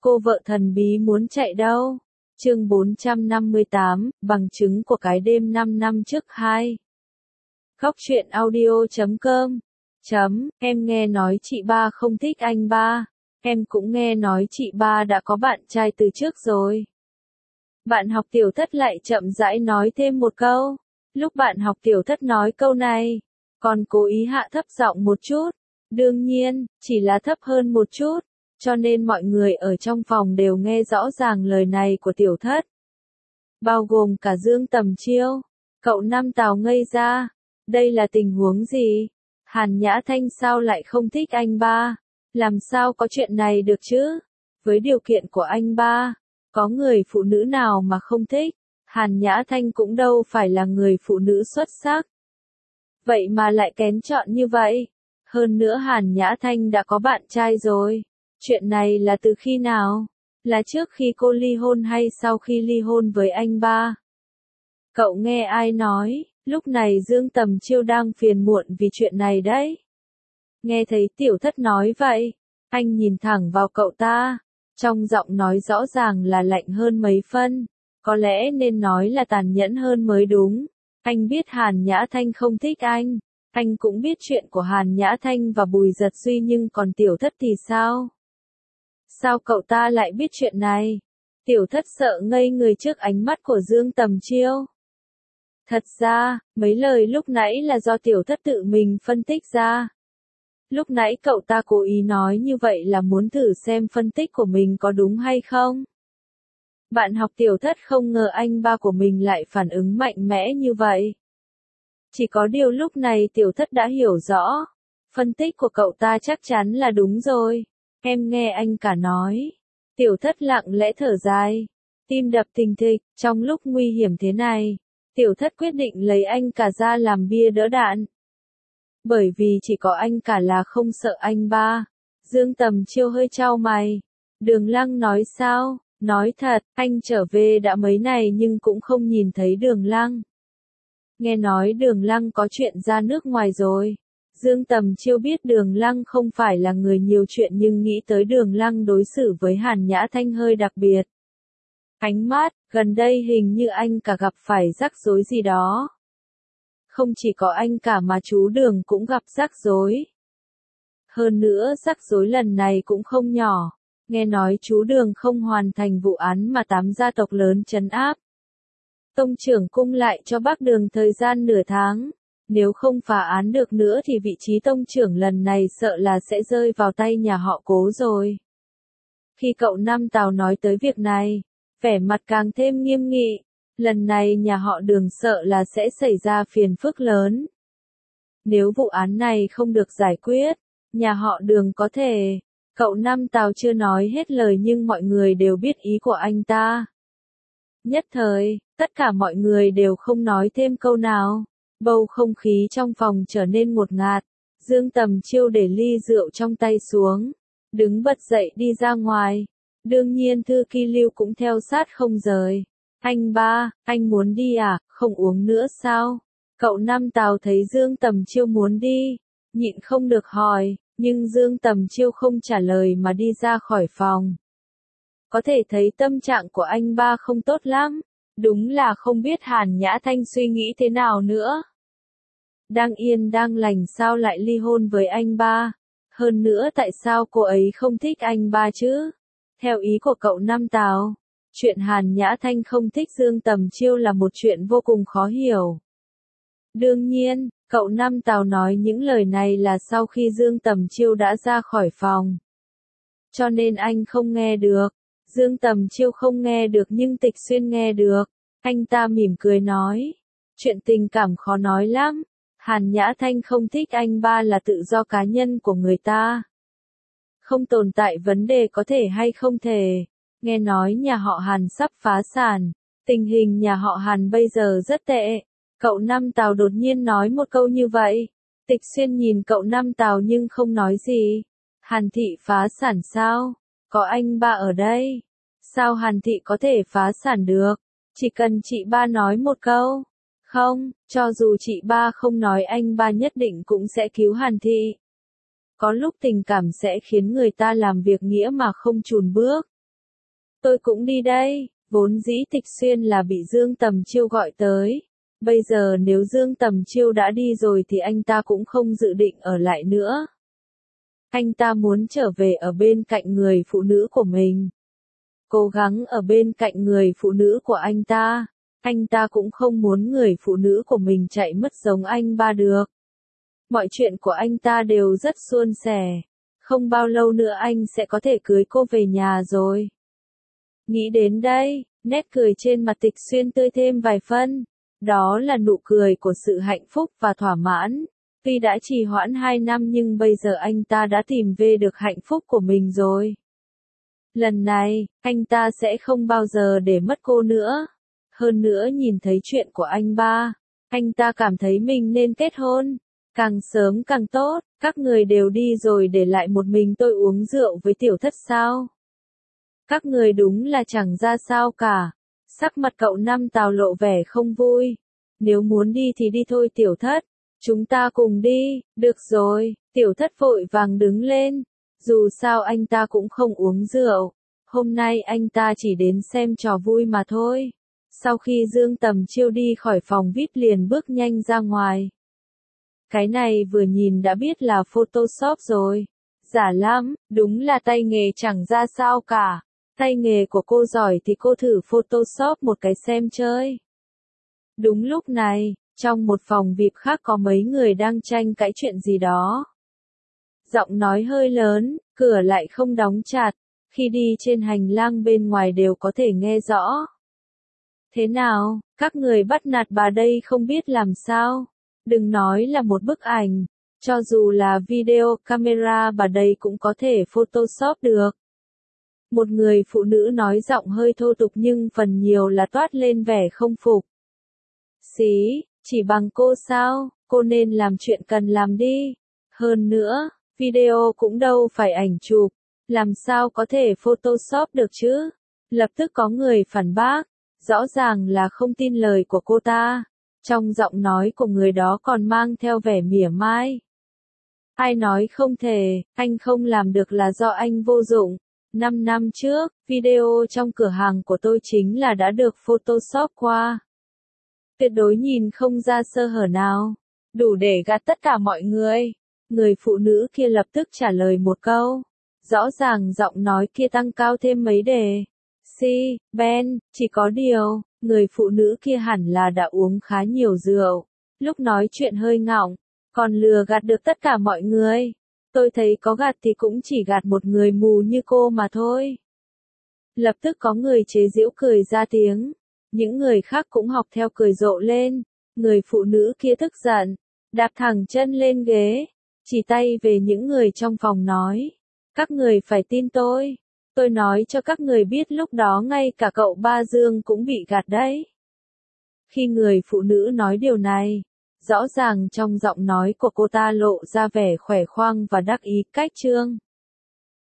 Cô vợ thần bí muốn chạy đâu? Chương 458, bằng chứng của cái đêm 5 năm trước 2. Góc truyện audio.com. Em nghe nói chị ba không thích anh ba. Em cũng nghe nói chị ba đã có bạn trai từ trước rồi. Bạn học tiểu thất lại chậm rãi nói thêm một câu. Lúc bạn học tiểu thất nói câu này, còn cố ý hạ thấp giọng một chút. Đương nhiên, chỉ là thấp hơn một chút, cho nên mọi người ở trong phòng đều nghe rõ ràng lời này của tiểu thất. Bao gồm cả Dương Tầm Chiêu. Cậu Năm Tào ngây ra. Đây là tình huống gì? Hàn Nhã Thanh sao lại không thích anh ba? Làm sao có chuyện này được chứ? Với điều kiện của anh ba, có người phụ nữ nào mà không thích? Hàn Nhã Thanh cũng đâu phải là người phụ nữ xuất sắc. Vậy mà lại kén chọn như vậy. Hơn nữa Hàn Nhã Thanh đã có bạn trai rồi. Chuyện này là từ khi nào? Là trước khi cô ly hôn hay sau khi ly hôn với anh ba? Cậu nghe ai nói? Lúc này Dương Tầm Chiêu đang phiền muộn vì chuyện này đấy. Nghe thấy tiểu thất nói vậy, anh nhìn thẳng vào cậu ta. Trong giọng nói rõ ràng là lạnh hơn mấy phân. Có lẽ nên nói là tàn nhẫn hơn mới đúng. Anh biết Hàn Nhã Thanh không thích anh. Anh cũng biết chuyện của Hàn Nhã Thanh và Bùi Giật Duy, nhưng còn tiểu thất thì sao? Sao cậu ta lại biết chuyện này? Tiểu thất sợ ngây người trước ánh mắt của Dương Tầm Chiêu. Thật ra, mấy lời lúc nãy là do tiểu thất tự mình phân tích ra. Lúc nãy cậu ta cố ý nói như vậy là muốn thử xem phân tích của mình có đúng hay không. Bạn học tiểu thất không ngờ anh ba của mình lại phản ứng mạnh mẽ như vậy. Chỉ có điều lúc này tiểu thất đã hiểu rõ. Phân tích của cậu ta chắc chắn là đúng rồi. Em nghe anh cả nói. Tiểu thất lặng lẽ thở dài. Tim đập thình thịch, trong lúc nguy hiểm thế này. Tiểu thất quyết định lấy anh cả ra làm bia đỡ đạn. Bởi vì chỉ có anh cả là không sợ anh ba. Dương Tầm Chiêu hơi chau mày. Đường Lăng nói sao? Nói thật, anh trở về đã mấy ngày nhưng cũng không nhìn thấy Đường Lăng. Nghe nói Đường Lăng có chuyện ra nước ngoài rồi. Dương Tầm Chiêu biết Đường Lăng không phải là người nhiều chuyện nhưng nghĩ tới Đường Lăng đối xử với Hàn Nhã Thanh hơi đặc biệt. Ánh mắt, gần đây hình như anh cả gặp phải rắc rối gì đó. Không chỉ có anh cả mà chú Đường cũng gặp rắc rối. Hơn nữa rắc rối lần này cũng không nhỏ. Nghe nói chú Đường không hoàn thành vụ án mà 8 gia tộc lớn trấn áp. Tông trưởng cung lại cho bác Đường thời gian nửa tháng. Nếu không phá án được nữa thì vị trí tông trưởng lần này sợ là sẽ rơi vào tay nhà họ Cố rồi. Khi cậu Năm Tào nói tới việc này, vẻ mặt càng thêm nghiêm nghị. Lần này nhà họ Đường sợ là sẽ xảy ra phiền phức lớn. Nếu vụ án này không được giải quyết, nhà họ Đường có thể... Cậu Năm Tào chưa nói hết lời nhưng mọi người đều biết ý của anh ta. Nhất thời, tất cả mọi người đều không nói thêm câu nào. Bầu không khí trong phòng trở nên ngột ngạt. Dương Tầm Chiêu để ly rượu trong tay xuống. Đứng bật dậy đi ra ngoài. Đương nhiên Thư Kỳ Lưu cũng theo sát không rời. Anh ba, anh muốn đi à, không uống nữa sao? Cậu Năm Tào thấy Dương Tầm Chiêu muốn đi. Nhịn không được hỏi, nhưng Dương Tầm Chiêu không trả lời mà đi ra khỏi phòng. Có thể thấy tâm trạng của anh ba không tốt lắm. Đúng là không biết Hàn Nhã Thanh suy nghĩ thế nào nữa. Đang yên đang lành sao lại ly hôn với anh ba? Hơn nữa tại sao cô ấy không thích anh ba chứ? Theo ý của cậu Năm Tào, chuyện Hàn Nhã Thanh không thích Dương Tầm Chiêu là một chuyện vô cùng khó hiểu. Đương nhiên, cậu Năm Tào nói những lời này là sau khi Dương Tầm Chiêu đã ra khỏi phòng. Cho nên anh không nghe được. Dương Tầm Chiêu không nghe được nhưng Tịch Xuyên nghe được. Anh ta mỉm cười nói. Chuyện tình cảm khó nói lắm. Hàn Nhã Thanh không thích anh ba là tự do cá nhân của người ta. Không tồn tại vấn đề có thể hay không thể. Nghe nói nhà họ Hàn sắp phá sản. Tình hình nhà họ Hàn bây giờ rất tệ. Cậu Năm Tào đột nhiên nói một câu như vậy. Tịch Xuyên nhìn cậu Năm Tào nhưng không nói gì. Hàn thị phá sản sao? Có anh ba ở đây. Sao Hàn thị có thể phá sản được? Chỉ cần chị ba nói một câu. Không, cho dù chị ba không nói anh ba nhất định cũng sẽ cứu Hàn thị. Có lúc tình cảm sẽ khiến người ta làm việc nghĩa mà không chùn bước. Tôi cũng đi đây, vốn dĩ Tịch Xuyên là bị Dương Tầm Chiêu gọi tới. Bây giờ nếu Dương Tầm Chiêu đã đi rồi thì anh ta cũng không dự định ở lại nữa. Anh ta muốn trở về ở bên cạnh người phụ nữ của mình. Cố gắng ở bên cạnh người phụ nữ của anh ta. Anh ta cũng không muốn người phụ nữ của mình chạy mất giống anh ba được. Mọi chuyện của anh ta đều rất suôn sẻ. Không bao lâu nữa anh sẽ có thể cưới cô về nhà rồi. Nghĩ đến đây, nét cười trên mặt Tịch Xuyên tươi thêm vài phân. Đó là nụ cười của sự hạnh phúc và thỏa mãn. Tuy đã trì hoãn 2 năm nhưng bây giờ anh ta đã tìm về được hạnh phúc của mình rồi. Lần này, anh ta sẽ không bao giờ để mất cô nữa. Hơn nữa nhìn thấy chuyện của anh ba, anh ta cảm thấy mình nên kết hôn. Càng sớm càng tốt, các người đều đi rồi để lại một mình tôi uống rượu với Tiểu Thất sao? Các người đúng là chẳng ra sao cả. Sắc mặt cậu Năm Tào lộ vẻ không vui. Nếu muốn đi thì đi thôi Tiểu Thất. Chúng ta cùng đi, được rồi. Tiểu Thất vội vàng đứng lên. Dù sao anh ta cũng không uống rượu. Hôm nay anh ta chỉ đến xem trò vui mà thôi. Sau khi Dương Tầm Chiêu đi khỏi phòng VIP liền bước nhanh ra ngoài. Cái này vừa nhìn đã biết là Photoshop rồi. Giả lắm, đúng là tay nghề chẳng ra sao cả. Tay nghề của cô giỏi thì cô thử Photoshop một cái xem chơi. Đúng lúc này, trong một phòng VIP khác có mấy người đang tranh cãi chuyện gì đó. Giọng nói hơi lớn, cửa lại không đóng chặt. Khi đi trên hành lang bên ngoài đều có thể nghe rõ. Thế nào, các người bắt nạt bà đây không biết làm sao? Đừng nói là một bức ảnh, cho dù là video camera bà đây cũng có thể Photoshop được. Một người phụ nữ nói giọng hơi thô tục nhưng phần nhiều là toát lên vẻ không phục. Xí, chỉ bằng cô sao, cô nên làm chuyện cần làm đi. Hơn nữa, video cũng đâu phải ảnh chụp, làm sao có thể Photoshop được chứ? Lập tức có người phản bác, rõ ràng là không tin lời của cô ta. Trong giọng nói của người đó còn mang theo vẻ mỉa mai. Ai nói không thể, anh không làm được là do anh vô dụng. 5 năm trước, video trong cửa hàng của tôi chính là đã được Photoshop qua. Tuyệt đối nhìn không ra sơ hở nào. Đủ để gạt tất cả mọi người. Người phụ nữ kia lập tức trả lời một câu. Rõ ràng giọng nói kia tăng cao thêm mấy đề. Si, Ben, chỉ có điều, người phụ nữ kia hẳn là đã uống khá nhiều rượu. Lúc nói chuyện hơi ngọng, còn lừa gạt được tất cả mọi người. Tôi thấy có gạt thì cũng chỉ gạt một người mù như cô mà thôi. Lập tức có người chế giễu cười ra tiếng. Những người khác cũng học theo cười rộ lên. Người phụ nữ kia tức giận, đạp thẳng chân lên ghế, chỉ tay về những người trong phòng nói. Các người phải tin tôi. Tôi nói cho các người biết lúc đó ngay cả cậu Ba Dương cũng bị gạt đấy. Khi người phụ nữ nói điều này, rõ ràng trong giọng nói của cô ta lộ ra vẻ khỏe khoang và đắc ý cách trương.